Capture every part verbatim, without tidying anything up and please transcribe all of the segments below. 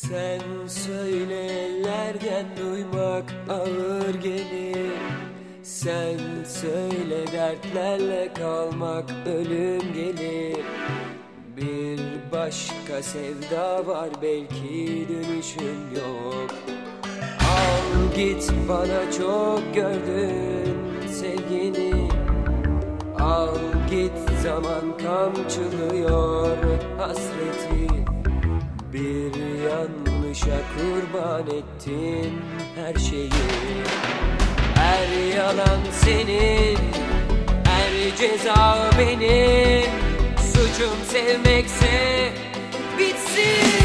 Sen söyle, ellerden duymak ağır gelir. Sen söyle, dertlerle kalmak ölüm gelir. Bir başka sevda var, belki dönüşün yok. Al git, bana çok gördün sevgini. Al git, zaman kamçılıyor hasreti. Bir yanlışa kurban ettin her şeyi. Her yalan senin, her ceza benim. Suçum sevmekse bitsin.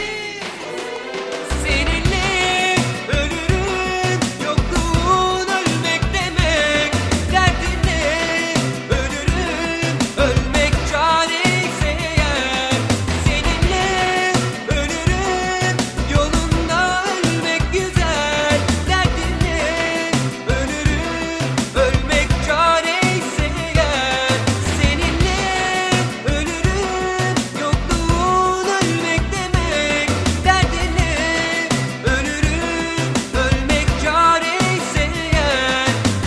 Seninle ölürüm, yokluğun ölmek demek. Derdinle ölürüm, ölmek çareyse eğer. Seninle ölürüm, yolunda ölmek güzel. Derdinle ölürüm, ölmek çareyse eğer. Seninle ölürüm, yokluğun ölmek demek. Derdinle ölürüm, ölmek çareyse eğer.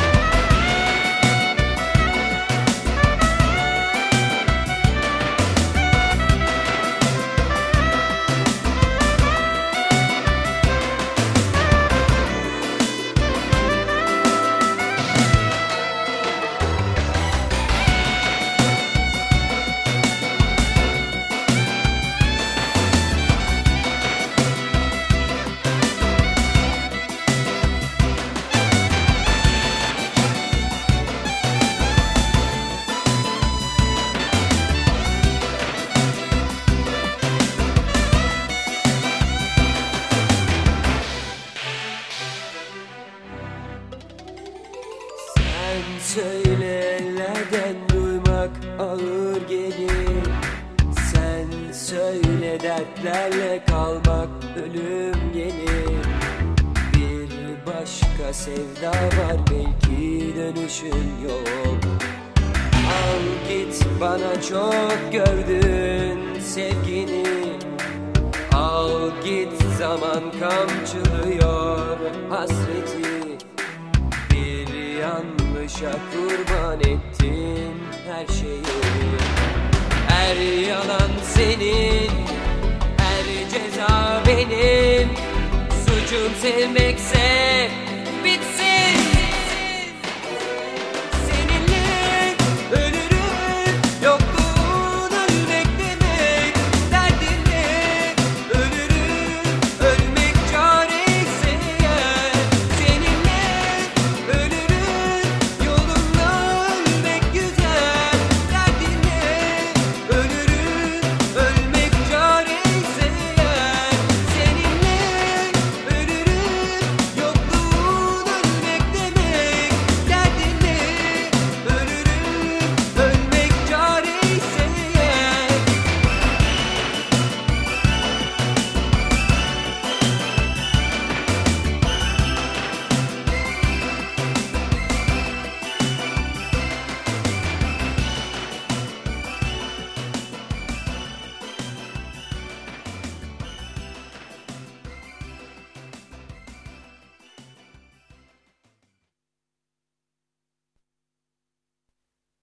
Sen söyle, ellerden duymak ağır gelir. Sen söyle, dertlerle kalmak ölüm gelir. Bir başka sevda var, belki dönüşün yok. Al git, bana çok gördün sevgini. Al git, zaman kamçılıyor hasreti. Bir yanlışa kurban ettin her şeyi. Her yalan senin, her ceza benim. Suçum sevmekse